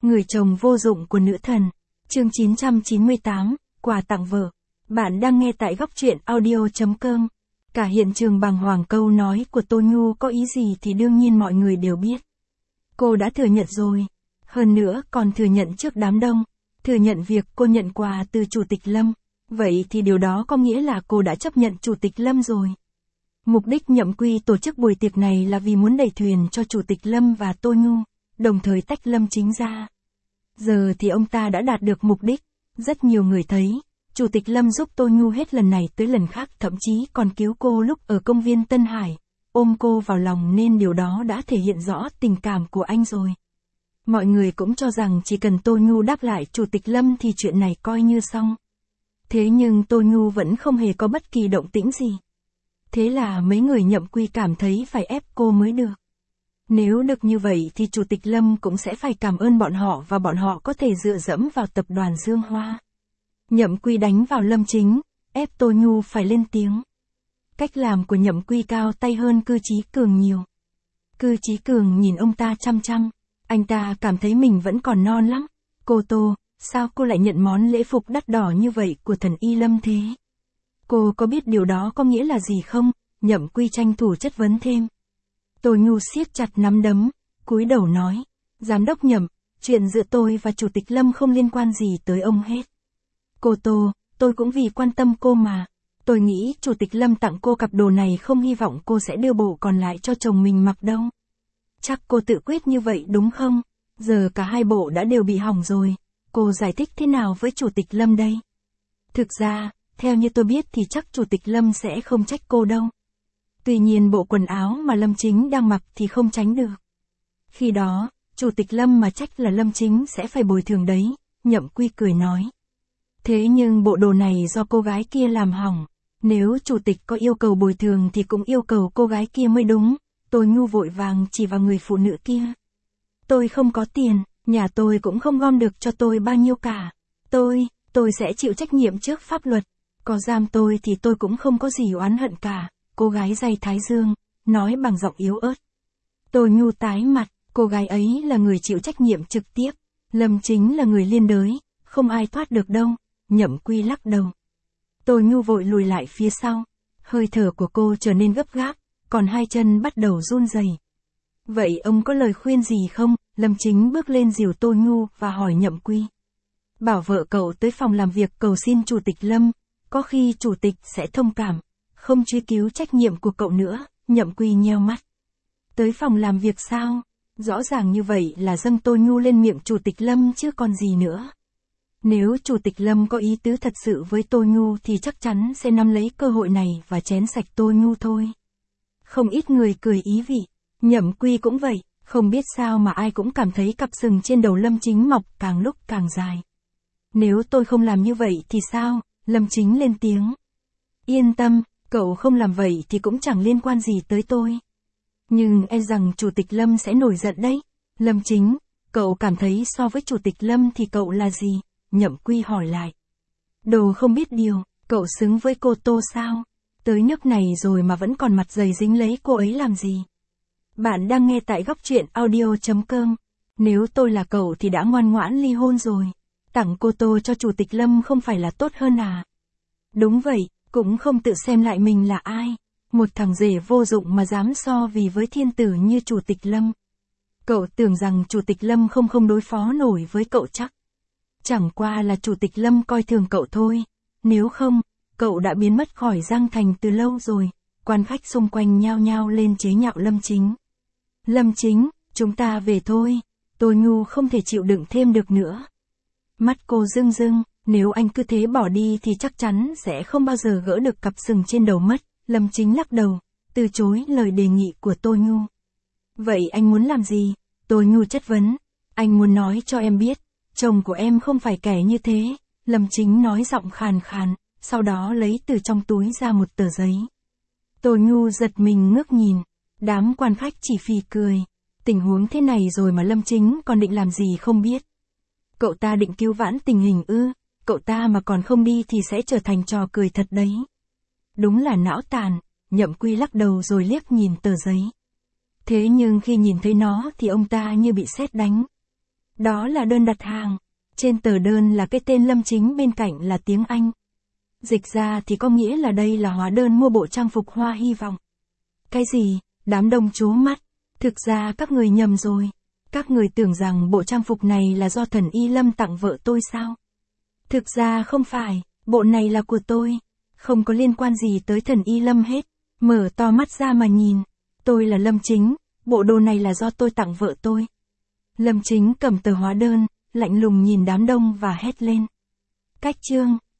Người chồng vô dụng của nữ thần. Chương 998, quà tặng vợ. Bạn đang nghe tại góc truyện audio.com. Cả hiện trường bàng hoàng câu nói của Tô Nhu có ý gì thì đương nhiên mọi người đều biết. Cô đã thừa nhận rồi. Hơn nữa còn thừa nhận trước đám đông. Thừa nhận việc cô nhận quà từ Chủ tịch Lâm. Vậy thì điều đó có nghĩa là cô đã chấp nhận Chủ tịch Lâm rồi. Mục đích Nhậm Quy tổ chức buổi tiệc này là vì muốn đẩy thuyền cho Chủ tịch Lâm và Tô Nhu, đồng thời tách Lâm Chính ra. Giờ thì ông ta đã đạt được mục đích. Rất nhiều người thấy, Chủ tịch Lâm giúp Tô Nhu hết lần này tới lần khác, thậm chí còn cứu cô lúc ở công viên Tân Hải, ôm cô vào lòng, nên điều đó đã thể hiện rõ tình cảm của anh rồi. Mọi người cũng cho rằng chỉ cần Tô Nhu đáp lại Chủ tịch Lâm thì chuyện này coi như xong. Thế nhưng Tô Nhu vẫn không hề có bất kỳ động tĩnh gì. Thế là mấy người Nhậm Quy cảm thấy phải ép cô mới được. Nếu được như vậy thì Chủ tịch Lâm cũng sẽ phải cảm ơn bọn họ và bọn họ có thể dựa dẫm vào tập đoàn Dương Hoa. Nhậm Quy đánh vào Lâm Chính, ép Tô Nhu phải lên tiếng. Cách làm của Nhậm Quy cao tay hơn Cư Chí Cường nhiều. Cư Chí Cường nhìn ông ta chăm chăm, anh ta cảm thấy mình vẫn còn non lắm. Cô Tô, sao cô lại nhận món lễ phục đắt đỏ như vậy của thần y Lâm thế? Cô có biết điều đó có nghĩa là gì không? Nhậm Quy tranh thủ chất vấn thêm. Tô Nhu siết chặt nắm đấm, cúi đầu nói, Giám đốc Nhậm, chuyện giữa tôi và Chủ tịch Lâm không liên quan gì tới ông hết. Cô Tô, tôi cũng vì quan tâm cô mà. Tôi nghĩ Chủ tịch Lâm tặng cô cặp đồ này không hy vọng cô sẽ đưa bộ còn lại cho chồng mình mặc đâu. Chắc cô tự quyết như vậy đúng không? Giờ cả hai bộ đã đều bị hỏng rồi. Cô giải thích thế nào với Chủ tịch Lâm đây? Thực ra, theo như tôi biết thì chắc Chủ tịch Lâm sẽ không trách cô đâu. Tuy nhiên bộ quần áo mà Lâm Chính đang mặc thì không tránh được. Khi đó, Chủ tịch Lâm mà trách là Lâm Chính sẽ phải bồi thường đấy, Nhậm Quy cười nói. Thế nhưng bộ đồ này do cô gái kia làm hỏng. Nếu Chủ tịch có yêu cầu bồi thường thì cũng yêu cầu cô gái kia mới đúng. Tô Nhu vội vàng chỉ vào người phụ nữ kia. Tôi không có tiền, nhà tôi cũng không gom được cho tôi bao nhiêu cả. Tôi sẽ chịu trách nhiệm trước pháp luật. Có giam tôi thì tôi cũng không có gì oán hận cả. Cô gái day thái dương, nói bằng giọng yếu ớt. Tô Nhu tái mặt, cô gái ấy là người chịu trách nhiệm trực tiếp. Lâm Chính là người liên đới, không ai thoát được đâu. Nhậm Quy lắc đầu. Tô Nhu vội lùi lại phía sau. Hơi thở của cô trở nên gấp gáp, còn hai chân bắt đầu run rẩy. Vậy ông có lời khuyên gì không? Lâm Chính bước lên dìu Tô Nhu và hỏi Nhậm Quy. Bảo vợ cậu tới phòng làm việc cầu xin Chủ tịch Lâm, có khi Chủ tịch sẽ thông cảm, không truy cứu trách nhiệm của cậu nữa. Nhậm Quy nheo mắt. Tới phòng làm việc sao? Rõ ràng như vậy là dâng Tô Nhu lên miệng Chủ tịch Lâm chứ còn gì nữa. Nếu Chủ tịch Lâm có ý tứ thật sự với Tô Nhu thì chắc chắn sẽ nắm lấy cơ hội này và chén sạch Tô Nhu thôi. Không ít người cười ý vị. Nhậm Quy cũng vậy, không biết sao mà ai cũng cảm thấy cặp sừng trên đầu Lâm Chính mọc càng lúc càng dài. Nếu tôi không làm như vậy thì sao? Lâm Chính lên tiếng. Yên tâm, cậu không làm vậy thì cũng chẳng liên quan gì tới tôi. Nhưng e rằng Chủ tịch Lâm sẽ nổi giận đấy. Lâm Chính, cậu cảm thấy so với Chủ tịch Lâm thì cậu là gì? Nhậm Quy hỏi lại. Đồ không biết điều, cậu xứng với cô Tô sao? Tới nước này rồi mà vẫn còn mặt dày dính lấy cô ấy làm gì? Bạn đang nghe tại góc truyện audio.com. Nếu tôi là cậu thì đã ngoan ngoãn ly hôn rồi. Tặng cô Tô cho Chủ tịch Lâm không phải là tốt hơn à? Đúng vậy, cũng không tự xem lại mình là ai. Một thằng rể vô dụng mà dám so vì với thiên tử như Chủ tịch Lâm. Cậu tưởng rằng Chủ tịch Lâm không đối phó nổi với cậu chắc. Chẳng qua là Chủ tịch Lâm coi thường cậu thôi. Nếu không, cậu đã biến mất khỏi Giang Thành từ lâu rồi. Quan khách xung quanh nhao nhao lên chế nhạo Lâm Chính. Lâm Chính, chúng ta về thôi. Tô Nhu không thể chịu đựng thêm được nữa. Mắt cô rưng rưng, nếu anh cứ thế bỏ đi thì chắc chắn sẽ không bao giờ gỡ được cặp sừng trên đầu mất. Lâm Chính lắc đầu, từ chối lời đề nghị của Tô Nhu. Vậy anh muốn làm gì? Tô Nhu chất vấn. Anh muốn nói cho em biết, chồng của em không phải kẻ như thế. Lâm Chính nói giọng khàn khàn, sau đó lấy từ trong túi ra một tờ giấy. Tô Nhu giật mình ngước nhìn, đám quan khách chỉ phì cười. Tình huống thế này rồi mà Lâm Chính còn định làm gì không biết. Cậu ta định cứu vãn tình hình ư? Cậu ta mà còn không đi thì sẽ trở thành trò cười thật đấy. Đúng là não tàn. Nhậm Quy lắc đầu rồi liếc nhìn tờ giấy. Thế nhưng khi nhìn thấy nó thì ông ta như bị sét đánh. Đó là đơn đặt hàng. Trên tờ đơn là cái tên Lâm Chính, bên cạnh là tiếng Anh. Dịch ra thì có nghĩa là đây là hóa đơn mua bộ trang phục Hoa Hy Vọng. Cái gì? Đám đông trố mắt. Thực ra các người nhầm rồi. Các người tưởng rằng bộ trang phục này là do Thần Y Lâm tặng vợ tôi sao? Thực ra không phải, bộ này là của tôi. Không có liên quan gì tới Thần Y Lâm hết. Mở to mắt ra mà nhìn. Tôi là Lâm Chính, bộ đồ này là do tôi tặng vợ tôi. Lâm Chính cầm tờ hóa đơn, lạnh lùng nhìn đám đông và hét lên. Cách chương.